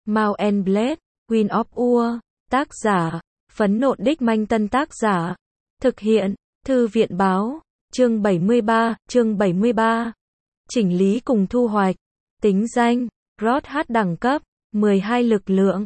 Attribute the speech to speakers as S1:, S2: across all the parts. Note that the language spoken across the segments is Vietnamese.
S1: Mount and Blade, Queen of Ur, tác giả, Phấn Nộn Đích Manh Tân tác giả, thực hiện, Thư viện Báo, chương 73, chỉnh lý cùng thu hoạch, tính danh, Rod H đẳng cấp, 12 lực lượng,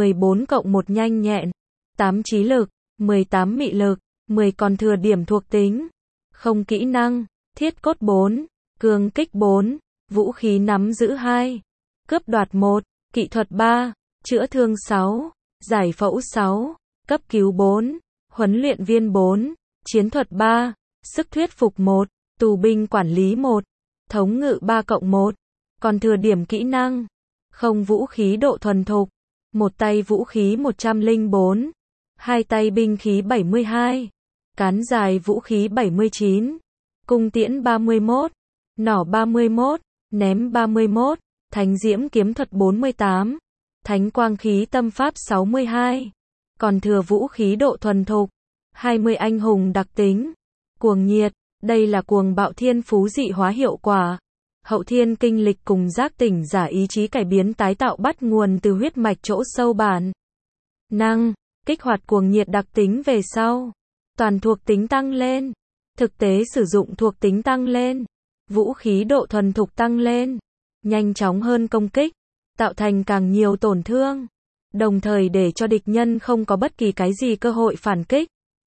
S1: 14+1 nhanh nhẹn, 8 trí lực, 18 mị lực, 10 còn thừa điểm thuộc tính, không kỹ năng, thiết cốt 4, cương kích 4, vũ khí nắm giữ 2, cướp đoạt 1, kỹ thuật 3, chữa thương 6, giải phẫu 6, cấp cứu 4, huấn luyện viên 4, chiến thuật 3, sức thuyết phục 1, tù binh quản lý 1, thống ngự 3+1, còn thừa điểm kỹ năng, không vũ khí độ thuần thục, một tay vũ khí 104, hai tay binh khí 72, cán dài vũ khí 79, cung tiễn 31, nỏ 31, ném 31, thánh diễm kiếm thuật 48, thánh quang khí tâm pháp 62, còn thừa vũ khí độ thuần thục, 20 anh hùng đặc tính, cuồng nhiệt, đây là cuồng bạo thiên phú dị hóa hiệu quả. Hậu thiên kinh lịch cùng giác tỉnh giả ý chí cải biến tái tạo bắt nguồn từ huyết mạch chỗ sâu bản năng, kích hoạt cuồng nhiệt đặc tính về sau. Toàn thuộc tính tăng lên, thực tế sử dụng thuộc tính tăng lên, vũ khí độ thuần thục tăng lên, nhanh chóng hơn công kích, tạo thành càng nhiều tổn thương, đồng thời để cho địch nhân không có bất kỳ cái gì cơ hội phản kích.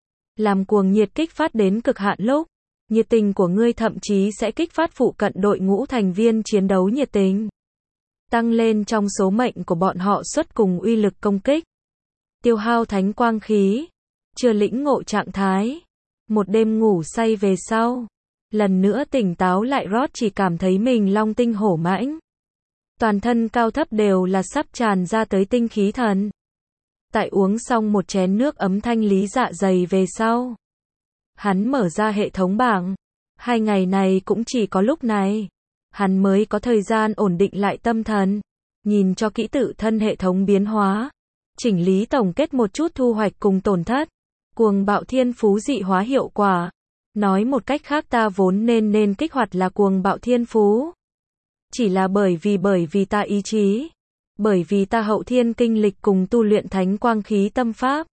S1: Làm cuồng nhiệt kích phát đến cực hạn lúc, nhiệt tình của ngươi thậm chí sẽ kích phát phụ cận đội ngũ thành viên chiến đấu nhiệt tình. Tăng lên trong số mệnh của bọn họ xuất cùng uy lực công kích. Tiêu hao thánh quang khí. Chưa lĩnh ngộ trạng thái. Một đêm ngủ say về sau. Lần nữa tỉnh táo lại Rod chỉ cảm thấy mình long tinh hổ mãnh. Toàn thân cao thấp đều là sắp tràn ra tới tinh khí thần. Tại uống xong một chén nước ấm thanh lý dạ dày về sau. Hắn mở ra hệ thống bảng. 2 ngày này cũng chỉ có lúc này. Hắn mới có thời gian ổn định lại tâm thần. Nhìn cho kỹ tự thân hệ thống biến hóa. Chỉnh lý tổng kết một chút thu hoạch cùng tổn thất. Cuồng bạo thiên phú dị hóa hiệu quả. Nói một cách khác ta vốn nên kích hoạt là cuồng bạo thiên phú. Chỉ là bởi vì ta ý chí. Bởi vì ta hậu thiên kinh lịch cùng tu luyện thánh quang khí tâm pháp.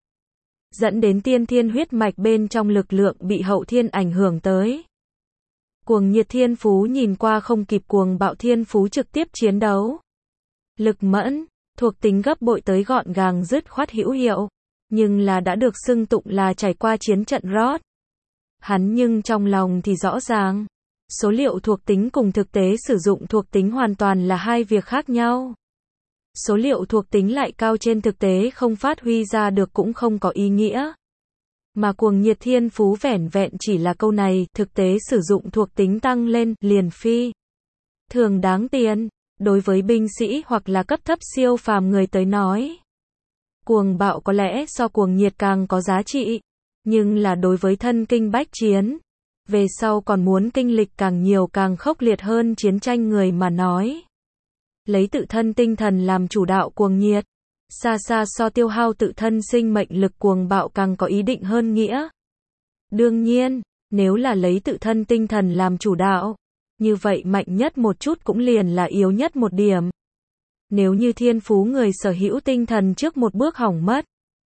S1: Dẫn đến tiên thiên huyết mạch bên trong lực lượng bị hậu thiên ảnh hưởng tới. Cuồng nhiệt thiên phú nhìn qua không kịp cuồng bạo thiên phú trực tiếp chiến đấu. Lực mẫn, thuộc tính gấp bội tới gọn gàng dứt khoát hữu hiệu, nhưng là đã được xưng tụng là trải qua chiến trận Rod. Hắn nhưng trong lòng thì rõ ràng, số liệu thuộc tính cùng thực tế sử dụng thuộc tính hoàn toàn là hai việc khác nhau. Số liệu thuộc tính lại cao trên thực tế không phát huy ra được cũng không có ý nghĩa. Mà cuồng nhiệt thiên phú vẻn vẹn chỉ là câu này, thực tế sử dụng thuộc tính tăng lên, liền phi. Thường đáng tiền, đối với binh sĩ hoặc là cấp thấp siêu phàm người tới nói. Cuồng bạo có lẽ so cuồng nhiệt càng có giá trị, nhưng là đối với thân kinh bách chiến, về sau còn muốn kinh lịch càng nhiều càng khốc liệt hơn chiến tranh người mà nói. Lấy tự thân tinh thần làm chủ đạo cuồng nhiệt, xa xa so tiêu hao tự thân sinh mệnh lực cuồng bạo càng có ý định hơn nghĩa. Đương nhiên, nếu là lấy tự thân tinh thần làm chủ đạo, như vậy mạnh nhất một chút cũng liền là yếu nhất một điểm. Nếu như thiên phú người sở hữu tinh thần trước một bước hỏng mất,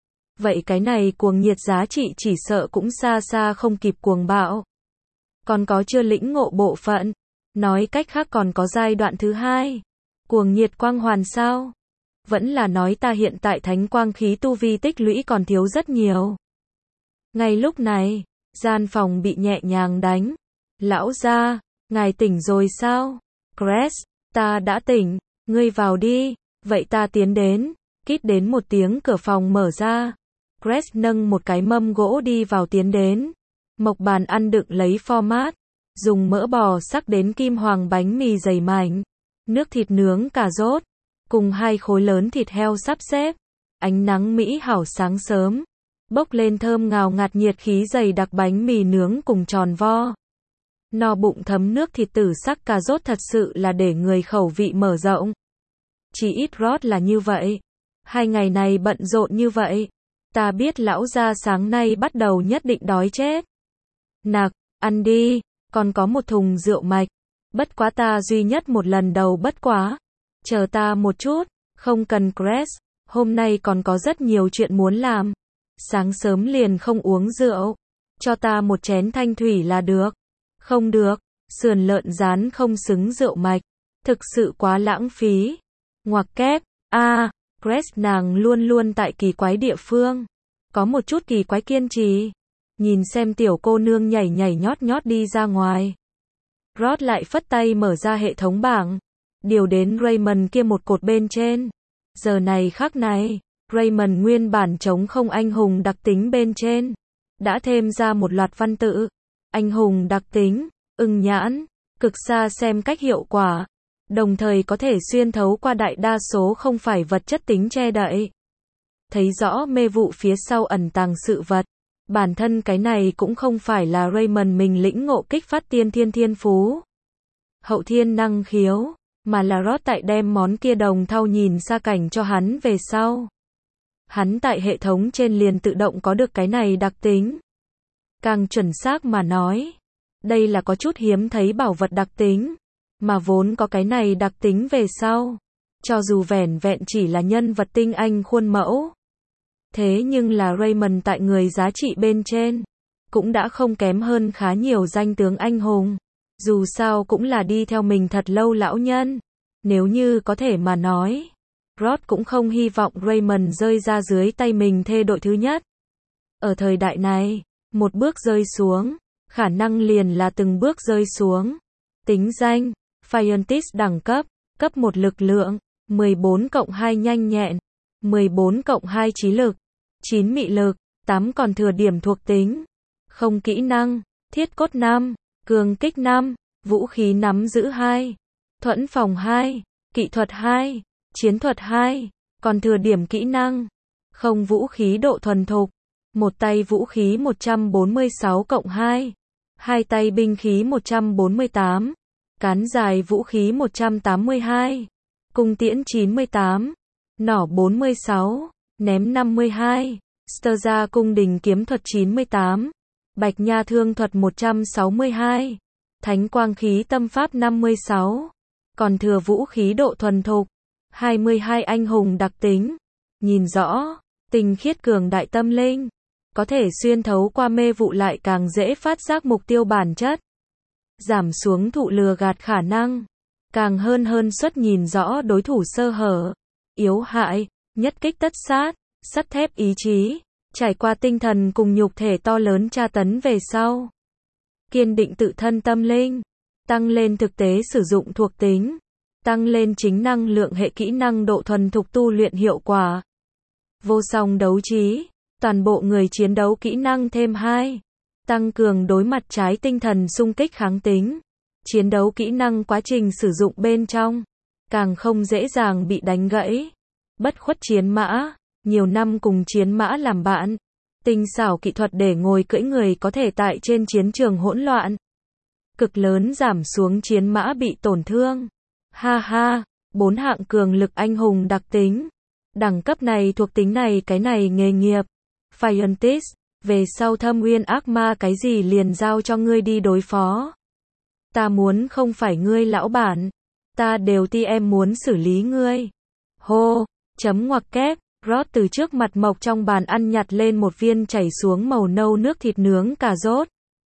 S1: vậy cái này cuồng nhiệt giá trị chỉ sợ cũng xa xa không kịp cuồng bạo. Còn có chưa lĩnh ngộ bộ phận, nói cách khác còn có giai đoạn thứ hai. Cuồng nhiệt quang hoàn sao? Vẫn là nói ta hiện tại thánh quang khí tu vi tích lũy còn thiếu rất nhiều. Ngay lúc này, gian phòng bị nhẹ nhàng đánh. Lão gia, ngài tỉnh rồi sao? Cress, ta đã tỉnh, ngươi vào đi. Vậy ta tiến đến. Kít đến một tiếng cửa phòng mở ra. Cress nâng một cái mâm gỗ đi vào tiến đến. Mộc bàn ăn đựng lấy format. Dùng mỡ bò sắc đến kim hoàng bánh mì dày mảnh. Nước thịt nướng cà rốt, cùng 2 khối lớn thịt heo sắp xếp. Ánh nắng mỹ hảo sáng sớm, bốc lên thơm ngào ngạt nhiệt khí dày đặc bánh mì nướng cùng tròn vo. No bụng thấm nước thịt tử sắc cà rốt thật sự là để người khẩu vị mở rộng. Chỉ ít Rod là như vậy. 2 ngày này bận rộn như vậy. Ta biết lão gia sáng nay bắt đầu nhất định đói chết. Nặc, ăn đi, còn có một thùng rượu mạch. Bất quá ta duy nhất một lần đầu bất quá. Chờ ta một chút, Không cần Grace, hôm nay còn có rất nhiều chuyện muốn làm. Sáng sớm liền không uống rượu. Cho ta một chén thanh thủy là được. Không được, sườn lợn rán không xứng rượu mạch. Thực sự quá lãng phí. Ngoặc kép, Grace nàng luôn luôn tại kỳ quái địa phương. Có một chút kỳ quái kiên trì. Nhìn xem tiểu cô nương nhảy nhảy nhót nhót đi ra ngoài. Rod lại phất tay mở ra hệ thống bảng. Điều đến Raymond kia một cột bên trên. Giờ này khắc này, Raymond nguyên bản trống không anh hùng đặc tính bên trên. Đã thêm ra một loạt văn tự. Anh hùng đặc tính, ưng nhãn, cực xa xem cách hiệu quả. Đồng thời có thể xuyên thấu qua đại đa số không phải vật chất tính che đậy. Thấy rõ mê vụ phía sau ẩn tàng sự vật. Bản thân cái này cũng không phải là Raymond mình lĩnh ngộ kích phát tiên thiên thiên phú. Hậu thiên năng khiếu, mà là Rod tại đem món kia đồng thau nhìn xa cảnh cho hắn về sau. Hắn tại hệ thống trên liền tự động có được cái này đặc tính. Càng chuẩn xác mà nói, đây là có chút hiếm thấy bảo vật đặc tính, mà vốn có cái này đặc tính về sau. Cho dù vẻn vẹn chỉ là nhân vật tinh anh khuôn mẫu. Thế nhưng là Raymond tại người giá trị bên trên, cũng đã không kém hơn khá nhiều danh tướng anh hùng. Dù sao cũng là đi theo mình thật lâu lão nhân. Nếu như có thể mà nói, Rod cũng không hy vọng Raymond rơi ra dưới tay mình thê đội thứ nhất. Ở thời đại này, một bước rơi xuống, khả năng liền là từng bước rơi xuống. Tính danh, Scientist đẳng cấp, cấp 1 lực lượng, 14+2 nhanh nhẹn, 14+2 trí lực, 9 mị lực, 8 còn thừa điểm thuộc tính. Không kỹ năng, thiết cốt 5, cường kích 5, vũ khí nắm giữ 2, thuẫn phòng 2, kỹ thuật 2, chiến thuật 2, còn thừa điểm kỹ năng. Không vũ khí độ thuần thục, một tay vũ khí 146+2, hai tay binh khí 148, cán dài vũ khí 182, cung tiễn 98, nỏ 46, ném 52, Sterza cung đình kiếm thuật 98, bạch nha thương thuật 162, thánh quang khí tâm pháp 56, còn thừa vũ khí độ thuần thục, 22 anh hùng đặc tính, nhìn rõ, tinh khiết cường đại tâm linh, có thể xuyên thấu qua mê vụ lại càng dễ phát giác mục tiêu bản chất, giảm xuống thụ lừa gạt khả năng, càng hơn suất nhìn rõ đối thủ sơ hở, yếu hại, nhất kích tất sát, sắt thép ý chí, trải qua tinh thần cùng nhục thể to lớn tra tấn về sau. Kiên định tự thân tâm linh, tăng lên thực tế sử dụng thuộc tính, tăng lên chính năng lượng hệ kỹ năng độ thuần thục tu luyện hiệu quả. Vô song đấu trí, toàn bộ người chiến đấu kỹ năng thêm 2, tăng cường đối mặt trái tinh thần xung kích kháng tính. Chiến đấu kỹ năng quá trình sử dụng bên trong, càng không dễ dàng bị đánh gãy. Bất khuất chiến mã, nhiều năm cùng chiến mã làm bạn. Tinh xảo kỹ thuật để ngồi cưỡi người có thể tại trên chiến trường hỗn loạn. Cực lớn giảm xuống chiến mã bị tổn thương. Ha ha, 4 hạng cường lực anh hùng đặc tính. Đẳng cấp này thuộc tính này cái này nghề nghiệp. Scientist, về sau thâm uyên ác ma cái gì liền giao cho ngươi đi đối phó. Ta muốn không phải ngươi lão bản. Ta đều ti em muốn xử lý ngươi. Hô, chấm ngoặc kép. Rod từ trước mặt mộc trong bàn ăn nhặt lên một viên chảy xuống màu nâu nước thịt nướng cà rốt.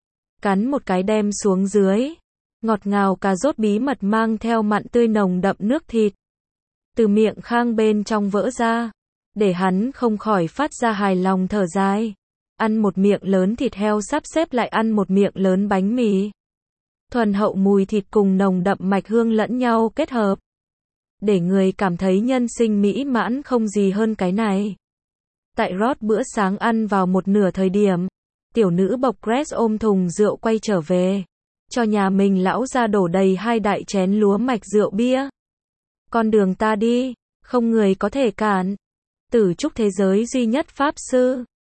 S1: Cắn một cái đem xuống dưới. Ngọt ngào cà rốt bí mật mang theo mặn tươi nồng đậm nước thịt. Từ miệng khang bên trong vỡ ra. Để hắn không khỏi phát ra hài lòng thở dài. Ăn một miệng lớn thịt heo sắp xếp lại ăn một miệng lớn bánh mì. Thuần hậu mùi thịt cùng nồng đậm mạch hương lẫn nhau kết hợp. Để người cảm thấy nhân sinh mỹ mãn không gì hơn cái này. Tại Rod bữa sáng ăn vào một nửa thời điểm, tiểu nữ bộc Grace ôm thùng rượu quay trở về. Cho nhà mình lão ra đổ đầy 2 đại chén lúa mạch rượu bia. Con đường ta đi, không người có thể cản. Tử trúc thế giới duy nhất pháp sư.